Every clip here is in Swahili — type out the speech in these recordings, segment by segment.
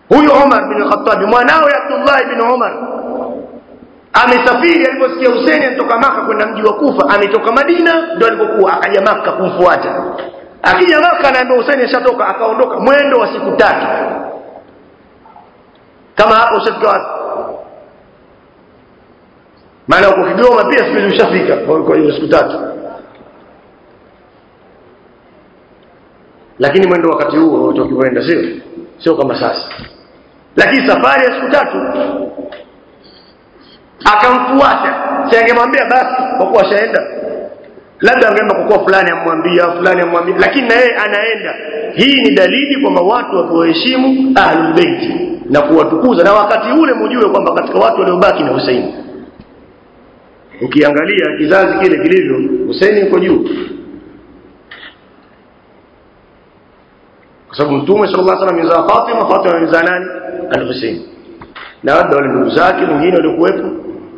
Huyu Umar bin Khattab mwanawe Abdullah ibn Umar amesafiri, aliposikia Hussein anatoka Maka kwenda mji wa Kufa, ametoka Madina ndio alipokuwa, akaja Maka kumfuata. Akija Maka na ndio Hussein ashatoka, akaondoka mwendo wa siku 3. Kama hapo ushafika wapi? Maana uko Kigoma pia siku ushafika kwa hiyo siku 3. Lakini mwendo wakati huo utakienda sio kama sasa. Lakini safari ya siku 3 akamfuata. Si angemwambia basi kwa kuwa shaenda, labda angeenda kwa fulani amwambia, lakini na yeye anaenda. Hii ni dalili kwamba watu wakuheshimu ahlul bait na kuwatukuza, na wakati ule mjue kwamba katika watu waliobaki ni Hussein. Ukiangalia kizazi kile kilivyo, Hussein yuko juu, kwa sababu Mtume sallallahu alaihi wasallam amezaa Fatima amezaa nani? Al-Hussein. Na wale ndugu zake wengine walikuwepo.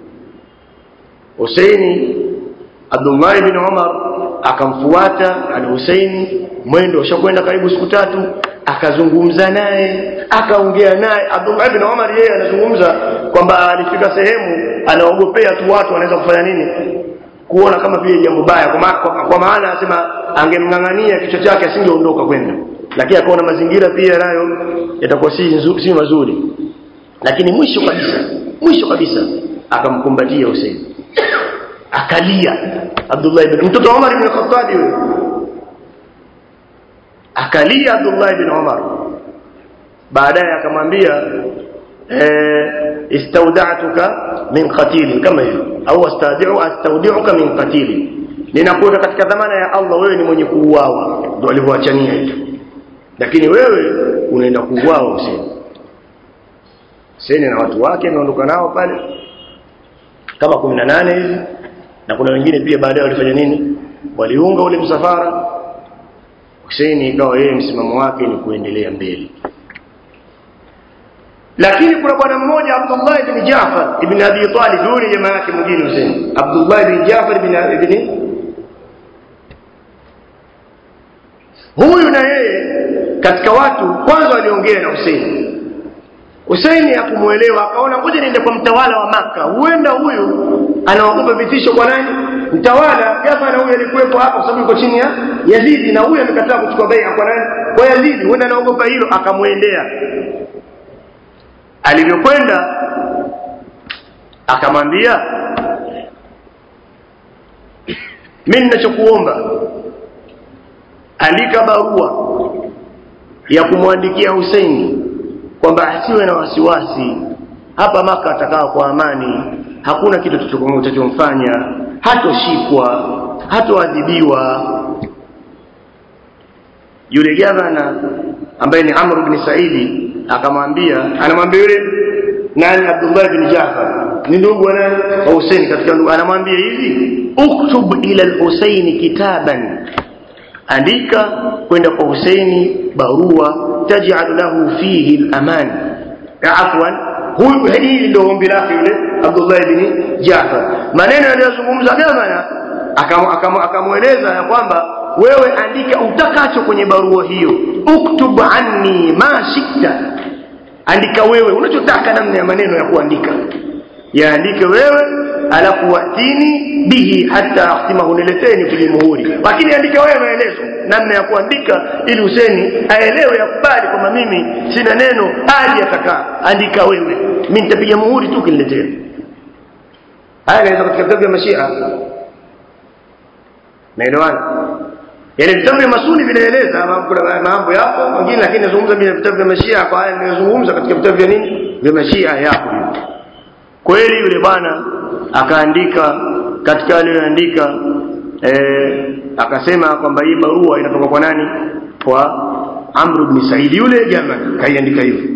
Hussein, Abdullah ibn Umar akamfuata al-Hussein, mwendo ushakwenda karibu siku 3, akazungumza naye, akaongea naye. Abdullah ibn Umar yeye anazungumza kwamba alifika sehemu anaogopea tu watu wanaweza kufanya nini, kuona kama vile jambo baya, kwa maana anasema angemngangania kichwa chake asingeondoka kwenda, lakini akaona mazingira pia nayo yatakuwa si mazuri. Lakini mwisho kabisa akamkumbatia Hussein, akalia. Abdullah ibn mtoto Umar ibn Khattab yule akalia. Abdullah ibn Umar baadaye akamwambia istauda'tuka min qatil, kama hivyo, au astaudi'uka min qatil, ninakuweka katika dhamana ya Allah, wewe ni mwenye kuuawa. Ndio alivyoachania hiyo, lakini wewe unaenda kuuawa. Hussein na watu wake anaondoka nao pale kama 18 hivi, na kuna wengine pia baadaye walifanya nini, waliunga ule msafara. Hussein ikawa yeye msimamo wake ni kuendelea mbele. Lakini kuna bwana mmoja Abdullah ibn Jaafar ibn Abi Talib, yule jamaa yake mwingine Hussein, Abdullah ibn Jaafar ibn huyu, na yeye katika watu kwanza waliongea na Hussein. Hussein hakumuelewa, akaona ngoja niende kwa mtawala wa Maka, huenda huyu anaogopa vitisho kwa nani? Mtawala. Gavana huyu alikuwepo hapa kwa sababu yuko chini ya Yazid, na huyu amekataa kuchukua bai'a kwa nani? Kwa Yazid. Huenda anaogopa hilo, akamuendea. Alivyokwenda akamwambia, mimi ninachokuomba, andika barua ya kumwandikia Hussein kwamba asiwe na wasiwasi, hapa Maka atakaa kwa amani, hakuna kitu tutachomfanya, hatoshikwa, hatoadhibiwa. Yule gavana ambaye ni Amr ibn Saidi anamwambia yule nani, Abdullah ibn Jaafar, ni ndugu wa nani? Wa Hussein katika ndugu. Anamwambia hivi, uktub ila al-Hussein kitaban, andika kwenda kwa Hussein barua, taj'al lahu fihi al-aman. Afwan, huyu hili ndio ombi lake yule Abdullah ibn Jaafar. Maneno aliyozungumza gavana, akamueleza ya kwamba wewe andika utakacho kwenye barua hiyo, uktub anni ma shikta, andika wewe unachotaka, namna ya maneno ya kuandika yaandike wewe, alafu watini bihi hatta ahtimahu, nileteni kwenye muhuri. Lakini andika wewe maelezo namna ya kuandika, ili Hussein aelewe, yakubali kwamba mimi sina neno, aje atakaa. Andika wewe, mimi nitapiga muhuri tu kiniletee. Haya ni katika vitabu vya Mashia, naelewana. Yaani vitabu vya Masuni vinaeleza mambo yako mengine, lakini nazungumza bila vitabu vya Mashia. Kwa haya ninazungumza katika vitabu vya nini, vya Mashia yako. Kweli yule bwana akaandika, katika aliyoandika akasema kwamba hii barua inatoka kwa nani? Kwa Amr ibn Said. Yule jamaa kaiandika hivyo,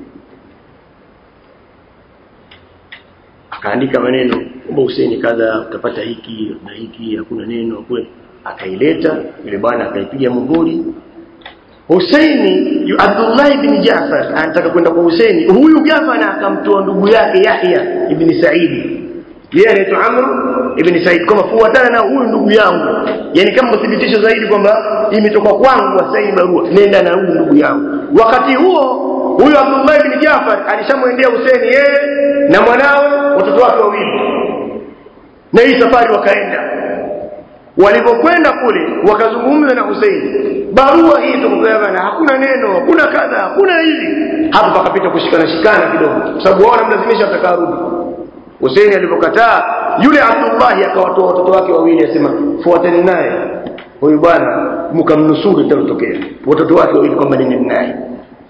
akaandika maneno kwamba Hussein kadha utapata hiki na hiki, hakuna neno kule. Akaileta yule bwana, akaipiga muhuri. Hussein, Abdullah ibn Jaafar anataka kwenda kwa Hussein. Huyu gavana akamtoa ndugu yake Yahya ibn Said, yeye anaitwa Amr ibn Said, kama fuatana na huyu ndugu yangu, yani kama uthibitisho zaidi kwamba imetoka kwangu Hussein barua, nenda na huyu ndugu yangu. Wakati huo huyu Abdullah ibn Jafar alishamwendea Hussein yeye na mwanawe watoto wake wawili, na hii safari wakaenda. Walipokwenda kule wakazungumza na Hussein, barua hii tukupeana, hakuna neno, hakuna kadha, hakuna hivi. Hapo pakapita kushikana kidogo, kwa sababu wao wanamlazimisha atakarudi. Hussein alipokataa, yule Abdullah akawatoa watoto wake wawili, asema fuateni naye huyu bwana mkamnusuru itatokea. Watoto wake wawili kwamba ni naye.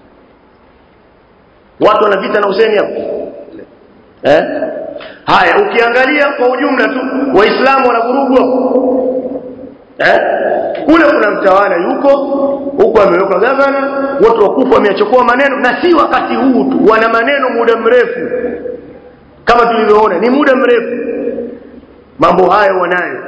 Watu wanavita na Hussein hapo. Haya, ukiangalia kwa ujumla tu Waislamu wanavurugwa. Kule kuna mtawala yuko huko, ameweka gavana, watu wakufu wameachokoa maneno, na si wakati huu tu, wana maneno muda mrefu. Kama tulivyoona ni muda mrefu mambo haya wanayo.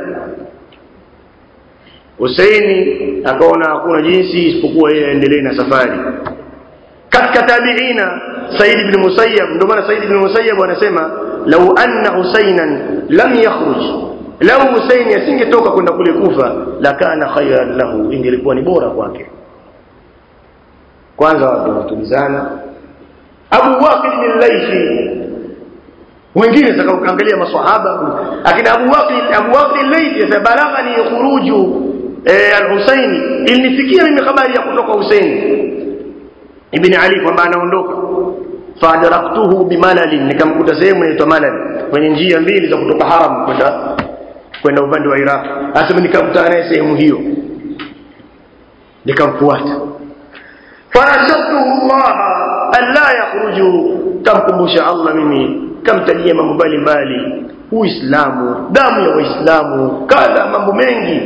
Hussein akaona hakuna jinsi isipokuwa yeye aendelee na safari. Katika tabiina Said ibn Musayyab, ndio maana Said ibn Musayyab anasema law anna Husaynan lam yakhruj, law Hussein asingetoka kwenda kule Kufa, la kana khayran lahu, ingelikuwa ni bora kwake. Kwanza watu watulizana. Abu Waqid al-Laythi, wengine sasa ukaangalia maswahaba, akina Abu Waqid al-Laythi sabalaghani khuruju al-Husayn, ilinifikia mimi habari ya kutoka Hussein ibn Ali kwamba anaondoka. Fadaraktuhu bimalal, nikamkuta sehemu inaitwa Malal, kwenye njia mbili za kutoka Haram kwenda upande wa Iraq. Asema nikamkuta naye sehemu hiyo, nikamfuata. Farashatuhu Allah alla yakhruju, kamkumbusha Allah mimi, kamtajia mambo mbalimbali, Uislamu, damu ya Waislamu, kadha mambo mengi,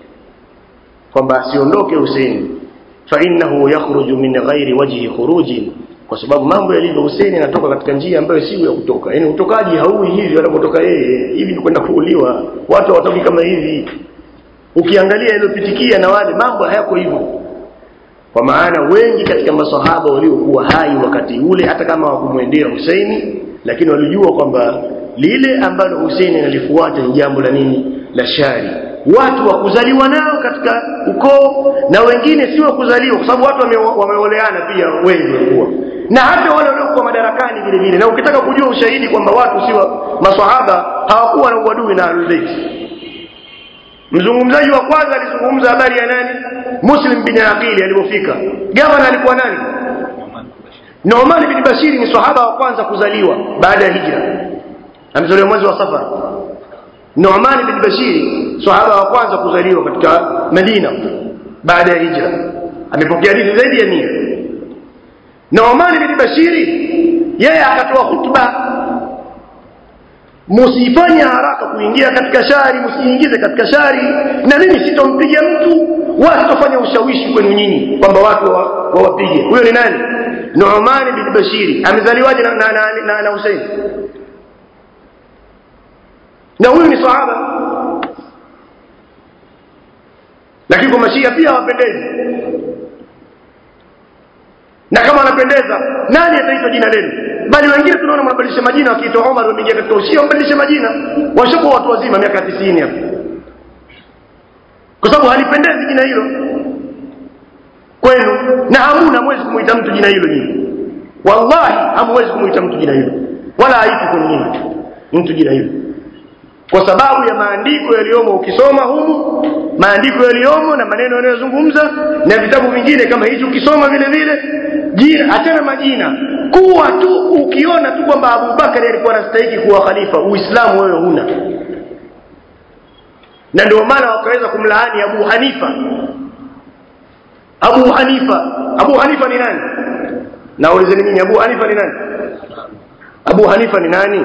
kwamba asiondoke Hussein. Fa innahu yakhruju min ghairi wajhi khurujin, kwa sababu mambo yalivyo Hussein anatoka katika njia ambayo si ya kutoka. Yaani utokaji haui hivi anapotoka yeye, hivi ni kwenda kuuliwa. Watu hawatoki kama hivi. Ukiangalia iliyopitikia na wale mambo hayako hivyo. Kwa maana wengi katika maswahaba waliokuwa hai wakati ule, hata kama hawakumwendea Hussein, lakini walijua kwamba lile ambalo Hussein analifuata ni jambo la nini? La shari. Watu wa kuzaliwa nao katika ukoo, na wengine si wa kuzaliwa, kwa sababu watu wameoleana pia wengi walikuwa, na hata wale waliokuwa madarakani vile vile. Na ukitaka kujua ushahidi kwamba watu si wa maswahaba hawakuwa na uadui na Ahlul Bayt, mzungumzaji wa kwanza alizungumza habari ya nani? Muslim bin Aqil alipofika. Gavana alikuwa nani? Nu'man bin Bashir, ni sahaba wa kwanza kuzaliwa baada ya hijra, amezaliwa mwezi wa Safar. Nu'man bin Bashir sahaba wa kwanza kuzaliwa katika Madina baada ya hijra, amepokea hadithi zaidi ya 100. Nu'man bin Bashir yeye akatoa hutuba, msifanye haraka kuingia katika shari, msiingize katika shari, na mimi sitompiga mtu wala sitofanya ushawishi kwenu nyinyi kwamba watu wawapige. Huyo ni nani? Nu'man bin Bashir. Amezaliwaje na Hussein? Na huyu ni sahaba. Lakini kwa Mashia pia hawapendezi. Na kama anapendeza, nani ataitwa jina lenu? Bali wengine tunaona wanabadilisha majina, wakiitwa Omar wameingia katika Ushia wabadilisha majina. Washakuwa watu wazima miaka 90 hapo. Kwa sababu halipendezi jina hilo kwenu, na hamuna mwezi kumuita mtu jina hilo nyinyi. Wallahi hamwezi kumuita mtu jina hilo, wala haipi kwa nyinyi mtu jina hilo, kwa sababu ya maandiko yaliyomo. Ukisoma humu maandiko yaliyomo na maneno yanayozungumza na vitabu vingine kama hicho, ukisoma vile vile jina, achana majina, kuwa tu ukiona tu kwamba Abu Bakari alikuwa anastahili kuwa khalifa, Uislamu wewe huna. Na ndio maana wakaweza kumlaani Abu Hanifa. Abu Hanifa ni nani? Naulizeni mimi, Abu Hanifa ni nani? Abu Hanifa ni nani?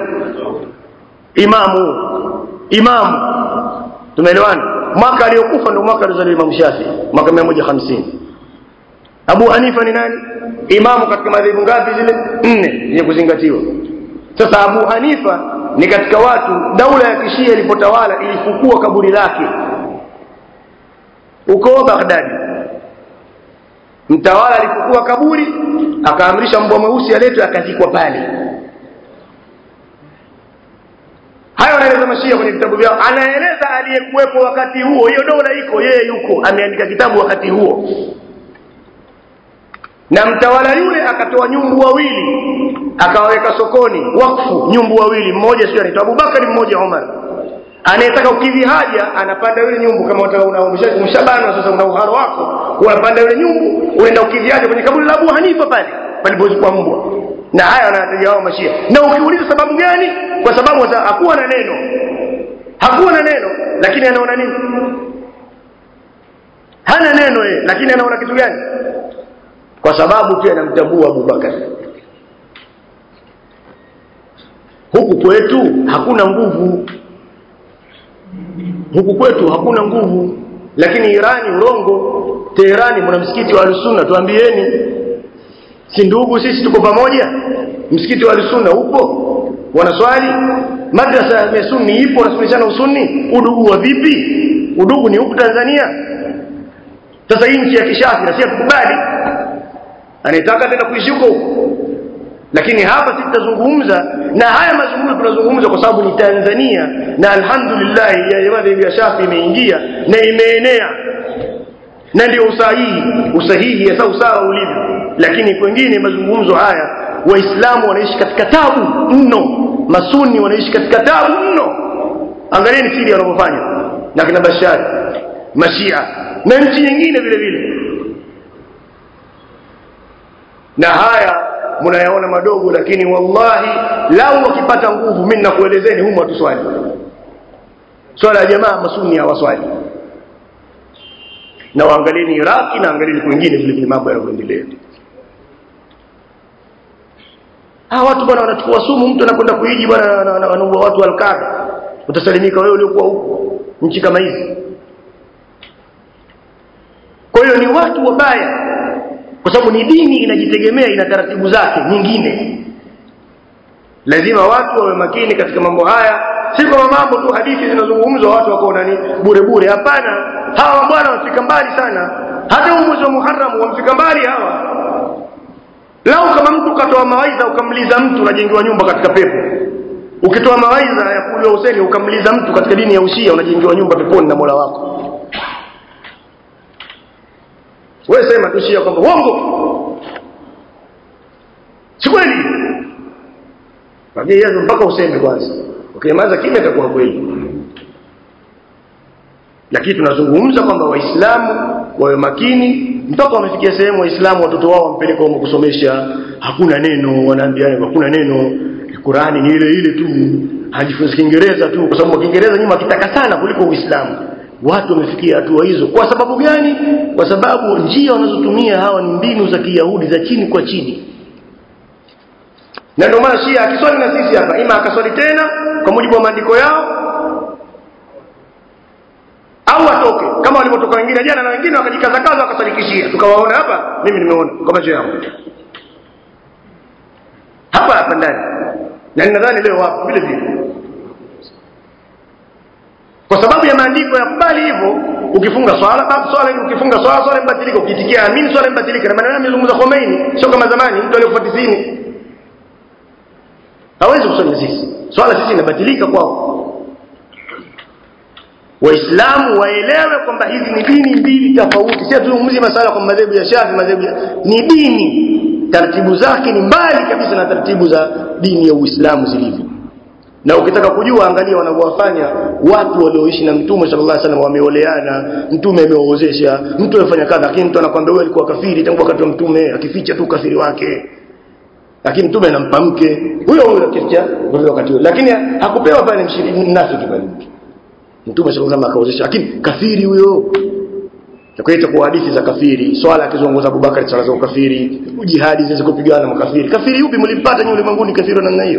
Imamu. Tumeelewana? Mwaka aliokufa ndio mwaka alizaliwa Imam Shafi, mwaka 150. Abu Hanifa ni nani? Imamu katika madhehebu ngapi zile? 4 yenye kuzingatiwa. Sasa Abu Hanifa ni katika watu, daula ya Kishia ilipotawala ilifukua kaburi lake uko Baghdad. Mtawala alifukua kaburi, akaamrisha mbwa mweusi aletwe akazikwa pale. Hayo anaeleza Mashia kwenye vitabu vyao. Anaeleza aliyekuwepo wakati huo, hiyo dola iko, yeye yuko, ameandika kitabu wakati huo. na mtawala yule akatoa nyumbu wawili akawaweka sokoni wakfu, nyumbu wawili, mmoja sio anaitwa Abubakar, mmoja Umar. Anayetaka ukidhi haja anapanda yule nyumbu, kama unamshabana sasa una uharo wako, unapanda yule nyumbu unaenda ukidhi haja kwenye kaburi la Abu Hanifa pale palipozikwa mbwa. Na haya wanataja wao Mashia. Na ukiuliza sababu gani? Kwa sababu hakuwa na neno. Hakuwa na neno, lakini anaona nini? Hana neno yeye, lakini anaona kitu gani? Kwa sababu pia anamtambua Abu Bakar. Huku kwetu hakuna nguvu. Huku kwetu hakuna nguvu, lakini Irani urongo. Teherani mna msikiti wa Al-Sunna, tuambieni. Si ndugu sisi tuko pamoja? Msikiti wa Al-Sunna upo? Wanaswali? Madrasa ya Sunni ipo, wanasomeshana usunni? Udugu wa vipi? Udugu ni huku Tanzania. Sasa hii nchi ya kishafi na si kukubali. Anataka tena kuishi huko. Lakini hapa sisi tutazungumza, na haya mazungumzo tunazungumza kwa sababu ni Tanzania, na alhamdulillah ya madhehebu ya Shafi imeingia na imeenea. Na ndio usahihi ya sawa ulivyo. Lakini kwingine mazungumzo haya Waislamu wanaishi katika tabu mno, Masuni wanaishi katika tabu mno. Angalieni siri wanavyofanya na kina Bashar, Mashia na nchi nyingine vile vile. Na haya mnayaona madogo, lakini wallahi lau wakipata nguvu, mimi nakuelezeni humu hatuswali. Swala ya jamaa Masuni hawaswali. Na waangalieni Iraki na angalieni kwingine vile vile mambo yanavyoendelea. Watu bwana wanachukua sumu, mtu anakwenda kuiji bwana, wanaua watu Al-Qaeda. Utasalimika wewe uliokuwa huko nchi kama hizi? Kwa hiyo ni watu wabaya, kwa sababu ni dini inajitegemea, ina taratibu zake nyingine. Lazima watu wawe makini katika mambo haya. Si kama mambo tu hadithi zinazungumzwa watu wako nani bure. Hapana, hawa bwana wafika mbali sana. Hata mwezi wa Muharram wamfika mbali hawa. Lau kama mtu katoa mawaidha ukamliza mtu, unajengewa nyumba katika pepo. Ukitoa mawaidha ya kulia Hussein ukamliza mtu katika dini ya Ushia, unajengewa nyumba peponi na Mola wako. Wewe sema tu Shia kwamba uongo. Si kweli. Baadaye mpaka useme kwanza. Ukinyamaza kimya itakuwa kweli. Lakini tunazungumza kwamba Waislamu wawe makini. Mpaka wamefikia sehemu Waislamu watoto wao wampeleka huko kusomesha, hakuna neno, wanaambiana hakuna neno, Qur'ani ni ile ile tu, hajifunzi Kiingereza tu, kwa sababu Kiingereza nyuma kitaka sana kuliko Uislamu. Watu wamefikia hatua hizo. Kwa sababu gani? Kwa sababu njia wanazotumia hawa ni mbinu za Kiyahudi za chini kwa chini. Na ndio maana Shia akiswali na sisi hapa, ima akaswali tena kwa mujibu wa maandiko yao, au atoke kama walivyotoka wengine jana, na wengine wakajikaza wakasalikishia. Tukawaona hapa, mimi nimeona kwa macho yangu hapa ndani, na ninadhani leo wapo vile vile. Kwa sababu ya maandiko yakubali hivyo. Ukifunga ukifunga swala imbatilika, ukitikia amini swala imbatilika. Na maneno yamezungumza Khomeini, sio kama zamani mtu aliyofuata dini hawezi kusema sisi swala sisi inabatilika kwao. Waislamu waelewe kwamba hizi ni dini mbili tofauti. Sio tuzungumzie masala kwa madhehebu ya Shafi, ni dini, taratibu zake ni mbali kabisa na taratibu za dini ya Uislamu zilivyo. Na ukitaka kujua, angalia wanavyowafanya watu walioishi na Mtume sallallahu alaihi wasallam, wameoleana, Mtume amewaozesha, mtu amefanya kadha, lakini mtu anakuambia wewe ulikuwa kafiri tangu wakati wa Mtume, akificha tu kafiri wake. Lakini Mtume anampa mke huyo akificha kwa wakati huo, lakini hakupewa pale mnafiki pale. Mtume sallallahu alaihi wasallam akaozesha, lakini kafiri huyo. Tukaita kwa hadithi za kafiri, swala akizongoza Abubakar swala za kafiri, jihadi ziweze kupigana makafiri. Kafiri yupi mlimpata nyinyi ulimwenguni kafiri namna hiyo?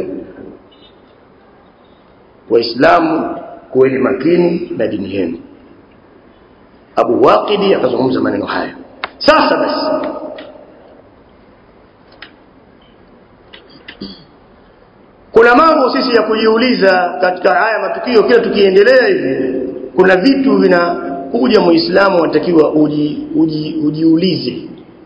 Waislamu kuweni makini na dini yenu. Abu Waqidi akazungumza maneno haya. Sasa basi, kuna mambo sisi ya kujiuliza katika haya matukio. Kila tukiendelea hivi, kuna vitu vinakuja Muislamu anatakiwa ujiulize.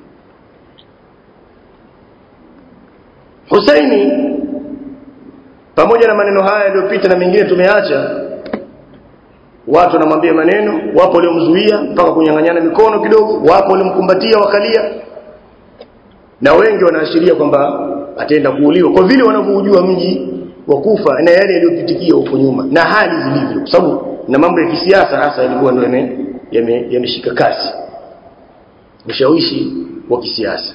Husaini, pamoja na maneno haya yaliyopita na mengine tumeacha, watu wanamwambia maneno, wapo waliomzuia mpaka kunyang'anyana mikono kidogo, wapo waliomkumbatia wakalia. na wengi wanaashiria kwamba ataenda kuuliwa kwa vile wanavyojua mji wa Kufa na yale yaliyopitikia huko nyuma na hali zilivyo, kwa sababu na mambo ya kisiasa hasa yalikuwa ndio yameshika kasi, ushawishi wa kisiasa.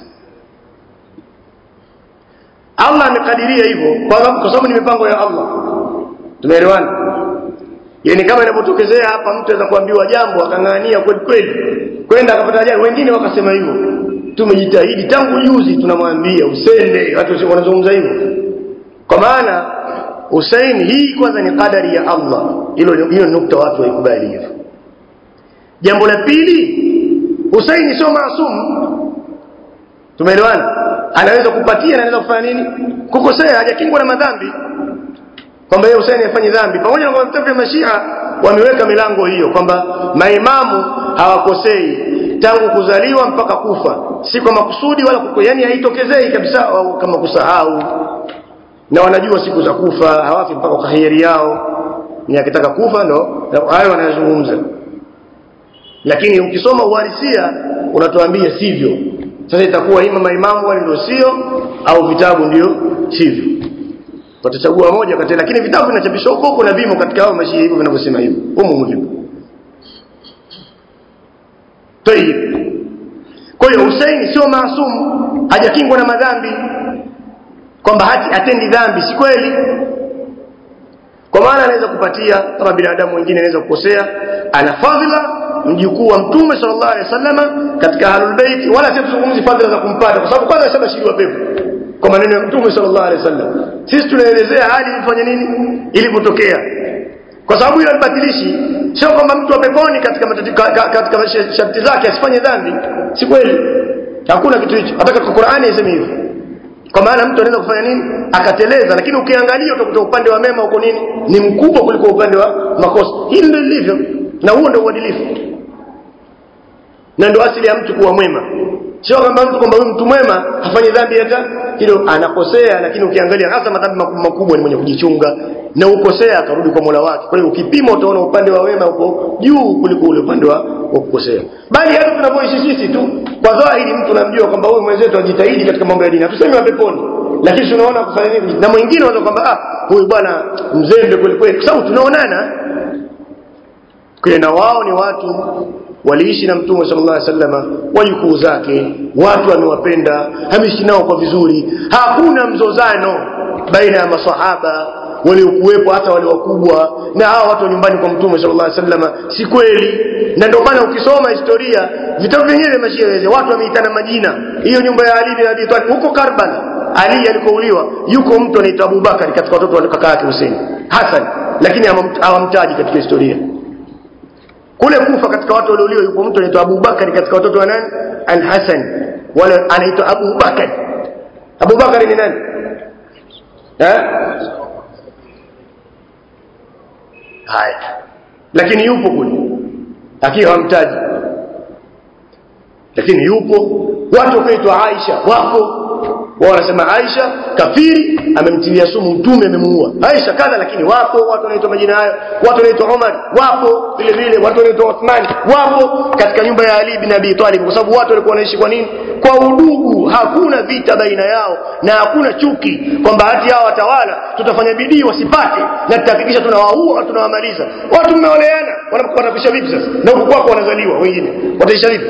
Allah amekadiria hivyo kwa sababu ni mipango ya Allah. Tumeelewana? Yaani kama inapotokezea hapa mtu anaweza kuambiwa jambo akang'ania kweli kweli kwenda akapata ajali, wengine wakasema hivyo. Tumejitahidi tangu juzi tunamwambia usende, watu wanazungumza hivyo. Kwa maana Hussein hii kwanza ni kadari ya Allah. Hiyo nukta watu waikubali hivyo. Jambo la pili, Hussein sio maasum. Tumeelewana? Anaweza kupatia na anaweza kufanya nini? Kukosea, hajakingwa na madhambi. Kwamba yeye Hussein afanye dhambi. Pamoja na kwamba vitabu vya Mashia wameweka milango hiyo kwamba maimamu hawakosei tangu kuzaliwa mpaka kufa. Si kwa makusudi wala yani haitokezei kabisa kama kusahau. Na wanajua siku za kufa, hawafi mpaka kwa kheri yao. Ni akitaka kufa ndo hayo wanayozungumza. Lakini ukisoma uhalisia unatuambia sivyo. Sasa itakuwa ima maimamu wale ndio sio au vitabu ndio sivyo. Watachagua moja kati, lakini vitabu vinachapishwa huko na vimo katika hao Mashia hivyo vinavyosema hivyo. Humo mlipo. Tayeb. Kwa hiyo Hussein sio maasum, hajakingwa na madhambi. Kwamba atendi dhambi, si kweli. Kwa maana anaweza kupatia kama binadamu wengine anaweza kukosea. Ana fadhila mjukuu wa Mtume sallallahu alaihi wasallam katika Ahlul Bait, wala si tuzungumzi fadhila za kumpata kwa sababu kwanza shabashiriwa pepo kwa maneno ya Mtume sallallahu alaihi wasallam. Sisi tunaelezea hali ilifanya nini ilipotokea, kwa sababu hiyo albatilishi. Sio kwamba mtu wa peponi katika sharti zake asifanye dhambi, si kweli. Hakuna kitu hicho, hata katika Qur'ani inasema hivyo. Kwa maana mtu anaweza kufanya nini akateleza, lakini ukiangalia utakuta upande wa mema uko nini ni mkubwa kuliko upande wa makosa. Hili ndio lilivyo, na huo ndio uadilifu, na ndio asili ya mtu kuwa mwema. Sio kwamba mtu kwamba huyu mtu mwema hafanyi dhambi hata hilo, anakosea, lakini ukiangalia hasa madhambi makubwa ni mwenye kujichunga na ukosea akarudi kwa Mola wake. Kwa hiyo ukipima utaona upande wa wema uko juu kuliko ule upande wa kukosea. Bali hata tunapoishi sisi tu kwa dhahiri mtu anamjua kwamba huyu mwenzetu ajitahidi katika mambo ya dini, tuseme wa peponi, lakini tunaona kufanya nini na mwingine wanaona kwamba huyu bwana mzembe kweli kweli, kwa sababu tunaonana. Kwa na wao ni watu waliishi na Mtume sallallahu alaihi wasallam, wajukuu zake, watu wamewapenda, ameishi nao kwa vizuri. Hakuna mzozano baina ya maswahaba waliokuwepo hata wale wakubwa na hao watu nyumbani kwa Mtume sallallahu alaihi wasallam, si kweli. Na ndio maana ukisoma historia vitabu vyenyewe vya Mashia watu wameitana majina. Hiyo nyumba ya Ali bin Abi Talib huko Karbala, Ali alikouliwa, yuko mtu anaitwa Abu Bakar katika watoto wa kaka yake Hussein Hassan, lakini hawamtaji katika historia. Kule Kufa katika watu waliouliwa yuko mtu anaitwa Abu Bakar katika watoto wa nani? Al-Hasan, wala anaitwa Abu Bakar. Abu Bakar ni nani? Haya, lakini yupo kule akiwa hamtaji, lakini yupo. Watu waitwa Aisha wapo, wao wanasema Aisha kafiri, amemtilia sumu Mtume, amemuua Aisha kadha, lakini wapo watu wanaitwa majina hayo. Watu wanaitwa Umar wapo vile vile, watu wanaitwa Uthman wapo katika nyumba ya Ali bin Abi Talib, kwa sababu watu walikuwa wanaishi kwa nini? Kwa udugu. Hakuna vita baina yao na hakuna chuki kwamba hati hao watawala tutafanya bidii wasipate na tutahakikisha tunawaua tunawamaliza. Watu mmeoleana, wanapisha vipi sasa? Na huko kwako wanazaliwa wengine, wataisha vipi?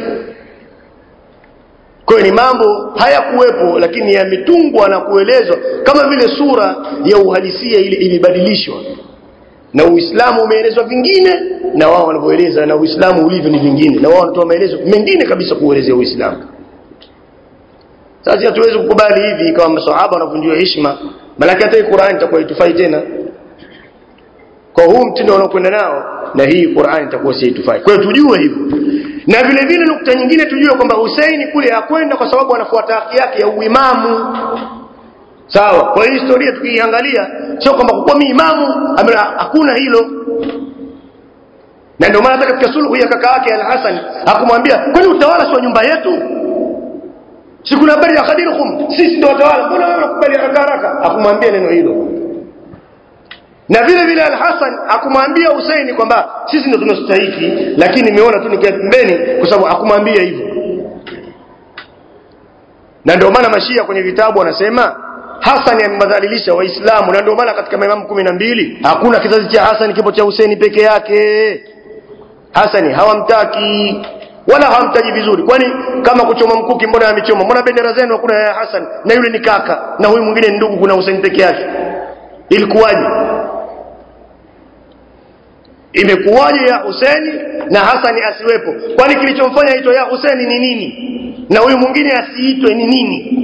Kwa ni mambo hayakuwepo, lakini yametungwa na kuelezwa kama vile sura ya uhalisia ile imebadilishwa, na Uislamu umeelezwa vingine na wao wanavyoeleza, na Uislamu ulivyo ni vingine, na wao wanatoa maelezo mengine kabisa kuelezea Uislamu. Sasa hatuwezi kukubali hivi kama maswahaba wanavunjwa heshima, malaki hata Qur'an itakuwa itufai tena. Kwa huu mtindo wanaokwenda nao, na hii Qur'an itakuwa si itufai. Kwa hiyo tujue hivyo. Na vile vile nukta nyingine tujue kwamba Hussein kule hakwenda kwa sababu anafuata haki yake ya uimamu. Sawa? Kwa hiyo historia tukiangalia sio kwamba kwa mimi imamu, hakuna hilo. Na ndio maana hata katika sulhu ya kaka yake Al-Hasan akamwambia, "Kwani utawala sio nyumba yetu? Si kuna habari ya Khadirukum? Sisi ndio watawala. Mbona wewe unakubali haraka haraka?" Akamwambia neno hilo. Na vile vile Al-Hasan akamwambia Hussein kwamba sisi ndio tunastahili, lakini nimeona tu nikae pembeni, kwa sababu akamwambia hivyo. Na ndio maana mashia kwenye vitabu wanasema Hassan amemadhalilisha waislamu, na ndio maana katika maimamu 12 hakuna kizazi cha Hassan, kipo cha Hussein peke yake. Hassan hawamtaki wala hawamtaji vizuri. Kwani kama kuchoma mkuki mbona amechoma? Mbona bendera zenu hakuna ya Hassan na yule ni kaka na huyu mwingine ni ndugu, kuna Hussein peke yake? Ilikuwaje? Imekuwaje ya Hussein na Hassan asiwepo? Kwani kilichomfanya aitwe ya Hussein ni nini na huyu mwingine asiitwe ni nini?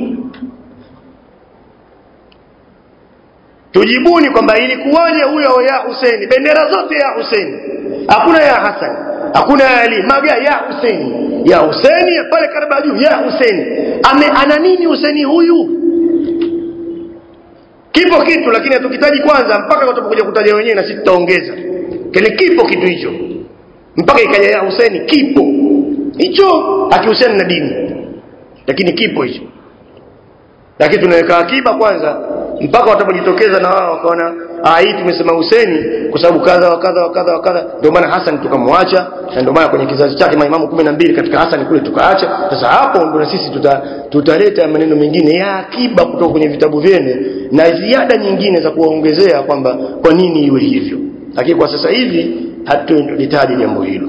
Tujibuni kwamba ilikuwaje huyo ya Hussein, bendera zote ya Hussein, hakuna ya Hassan, hakuna ya Ali, maga ya Hussein. Ya Hussein pale Karbala juu, ya Hussein. Ana nini Hussein huyu? Kipo kitu, lakini hatukitaji kwanza mpaka watapokuja kutaja wenyewe, na sisi tutaongeza. Kile kipo kitu hicho mpaka ikaja ya Hussein, kipo hicho akihusiana na dini, lakini kipo hicho. Lakini tunaweka akiba kwanza mpaka watapojitokeza na wao wakaona hii tumesema Hussein kwa sababu kadha wa kadha wa kadha wa kadha, ndio maana Hassan tukamwacha, na ndio maana kwenye kizazi chake maimamu 12 katika Hassan kule tukaacha. Sasa hapo ndio na sisi tutaleta maneno mengine ya akiba kutoka kwenye vitabu vyenu na ziada nyingine za kuwaongezea kwamba kwa nini iwe hivyo. Lakini kwa sasa hivi hatulitaji jambo hilo.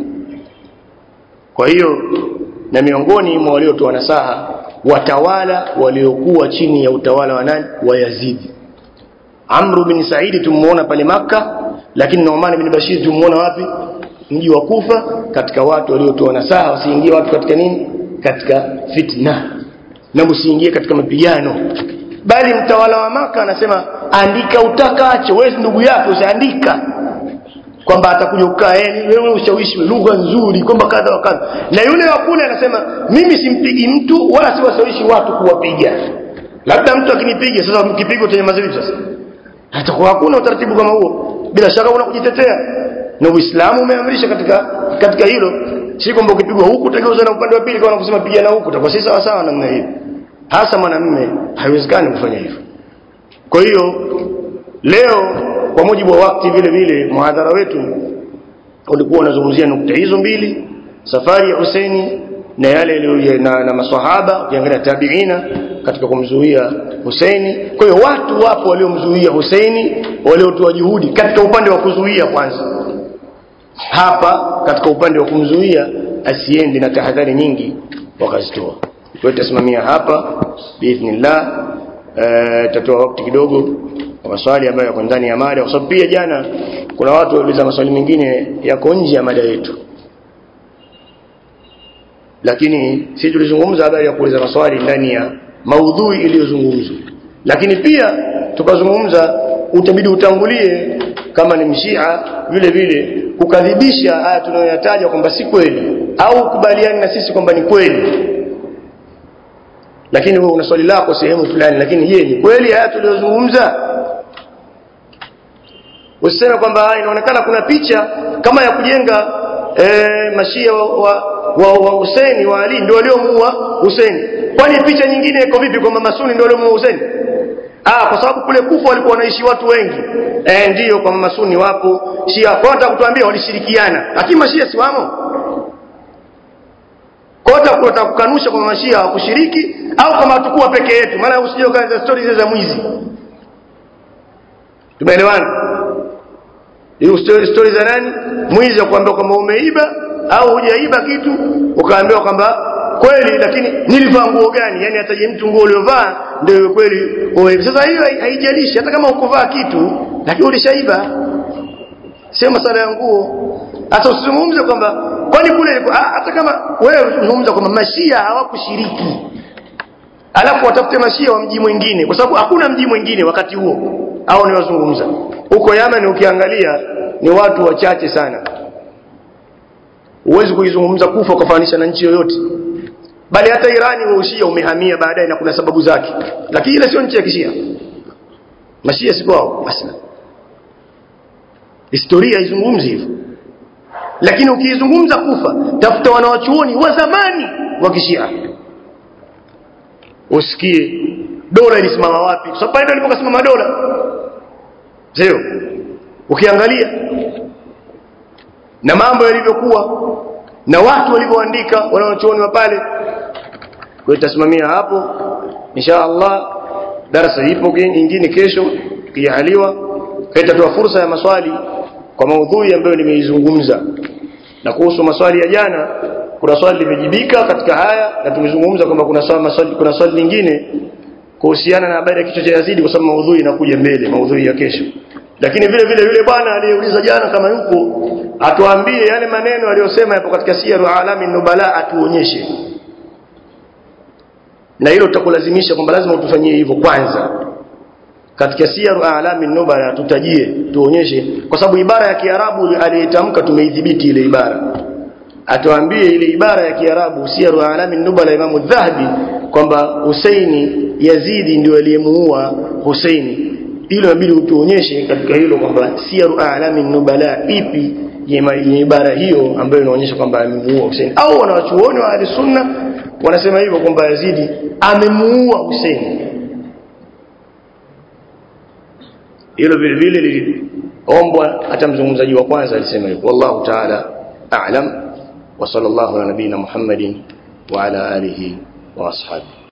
Kwa hiyo na miongoni mwa waliotoa nasaha watawala waliokuwa chini ya utawala wa nani? Wa Yazid. Amr bin Said tumuona pale Makka, lakini Nu'man bin Bashir tumuona wapi? Mji wa Kufa. Katika watu waliotoa nasaha wasiingie watu katika nini? Katika fitna, na msiingie katika mapigano. Bali mtawala wa Makka anasema andika utakacho, wewe ndugu yako usiandika kwamba atakuja ukaa wewe ushawishi lugha nzuri kwamba kadha wa kadha. Na yule wa kule anasema mimi simpigi mtu wala siwashawishi watu kuwapiga. Labda mtu akinipiga, sasa mkipigo tena mazivi sasa hatakuwa hakuna utaratibu kama huo. Bila shaka unakujitetea, na Uislamu umeamrisha katika hilo. Si kwamba ukipigwa huku utageuza na upande wa pili kwa kusema pigana huku, itakuwa si sawa sawa namna hiyo. Hasa mwanamume haiwezekani kufanya hivyo. Kwa hiyo leo kwa mujibu wa wakati vile vile muhadhara wetu ulikuwa unazungumzia nukta hizo mbili, safari ya Hussein na yale na maswahaba, ukiangalia tabiina katika kumzuia Hussein. Kwa hiyo watu wapo waliomzuia Hussein, waliotoa juhudi katika upande wa kuzuia kwanza. Hapa katika upande wa kumzuia asiende na tahadhari nyingi wakazitoa. Tutasimamia hapa biidhnillah. Tatoa wakati kidogo kwa maswali ambayo yako ndani ya mada, kwa sababu pia jana kuna watu waliuliza maswali mengine yako nje ya mada yetu, lakini sisi tulizungumza habari ya kuuliza maswali ndani ya maudhui iliyozungumzwa. Lakini pia tukazungumza utabidi utangulie kama ni mshia vile vile kukadhibisha haya tunayoyataja kwamba si kweli, au kubaliana na sisi kwamba ni kweli. Lakini wewe una swali lako sehemu fulani, lakini je, ni kweli haya tuliyozungumza? Usiseme kwamba inaonekana kuna picha kama ya kujenga mashia wa Hussein wa Ali ndio waliomuua Hussein. Kwani picha nyingine iko vipi kwamba Masuni ndio waliomuua Hussein? Kwa sababu kule Kufa walikuwa wanaishi watu wengi. Ndio kwa Masuni wapo, Shia kwa hata kutuambia walishirikiana, lakini mashia si wamo. Kota kutaka kukanusha kwa mashia hawakushiriki au kama hatakuwa peke yetu, maana usije ukaanza stories za mwizi. Tumeelewana? Hiyo story za nani? Mwizi akwambia kwamba umeiba au hujaiba kitu, ukaambiwa kwamba kweli lakini nilivaa nguo gani? Yani ataje mtu nguo uliyovaa ndio kweli wewe. Sasa hiyo haijalishi hata kama ukuvaa kitu lakini ulishaiba. Sio masala ya nguo. Hata usizungumze kwamba kwani kule hata kama wewe unazungumza kwamba mashia hawakushiriki, alafu watafute mashia wa mji mwingine, kwa sababu hakuna mji mwingine wakati huo au ni wazungumza huko Yemen. Ukiangalia ni watu wachache sana, huwezi kuizungumza Kufa kufanisha na nchi yoyote. Bali hata Irani wa Ushia umehamia baadaye na kuna sababu zake, lakini ile sio nchi ya Kishia. Mashia si kwao asla, historia izungumzi hivyo. Lakini ukiizungumza Kufa, tafuta wanawachuoni wa zamani wa Kishia usikie dola ilisimama wapi, kwa sababu pale ndipo iliposimama dola. Sio? Ukiangalia na mambo yalivyokuwa na watu walivyoandika wanawachuoni wa pale, kwa itasimamia hapo. insha Allah darasa ipo nyingine kesho tukijaliwa, itatoa fursa ya maswali kwa maudhui ambayo nimeizungumza. Na kuhusu maswali ya jana, kuna swali limejibika katika haya, na tumezungumza kwamba kuna swali lingine kuhusiana na habari ya kichwa cha Yazidi, kwa sababu maudhui inakuja mbele, maudhui ya kesho. Lakini vile vile yule bwana aliyeuliza jana kama yupo, atuambie yale maneno aliyosema yapo katika Siyaru A'lamin Nubala, atuonyeshe. Na hilo tutakulazimisha kwamba lazima utufanyie hivyo kwanza. Katika Siyaru A'lamin Nubala tutajie, tuonyeshe, kwa sababu ibara ya Kiarabu aliyetamka tumeidhibiti ile ibara. Atuambie ile ibara ya Kiarabu Siyaru A'lamin Nubala Imam Adh-Dhahabi kwamba Husaini, Yazidi ndio aliyemuua Husaini. Hilo inabidi utuonyeshe katika hilo kwamba Siyaru A'lamin Nubala ipi yenye ibara hiyo ambayo inaonyesha kwamba amemuua Husaini. Au wanawachuoni wa Ahlusunna wanasema hivyo kwamba Yazidi amemuua Husaini. Hilo vile vile liliombwa, hata mzungumzaji wa kwanza alisema hivyo. Wallahu ta'ala a'lam, wa sallallahu ala nabina Muhammadin wa ala alihi wa ashabihi.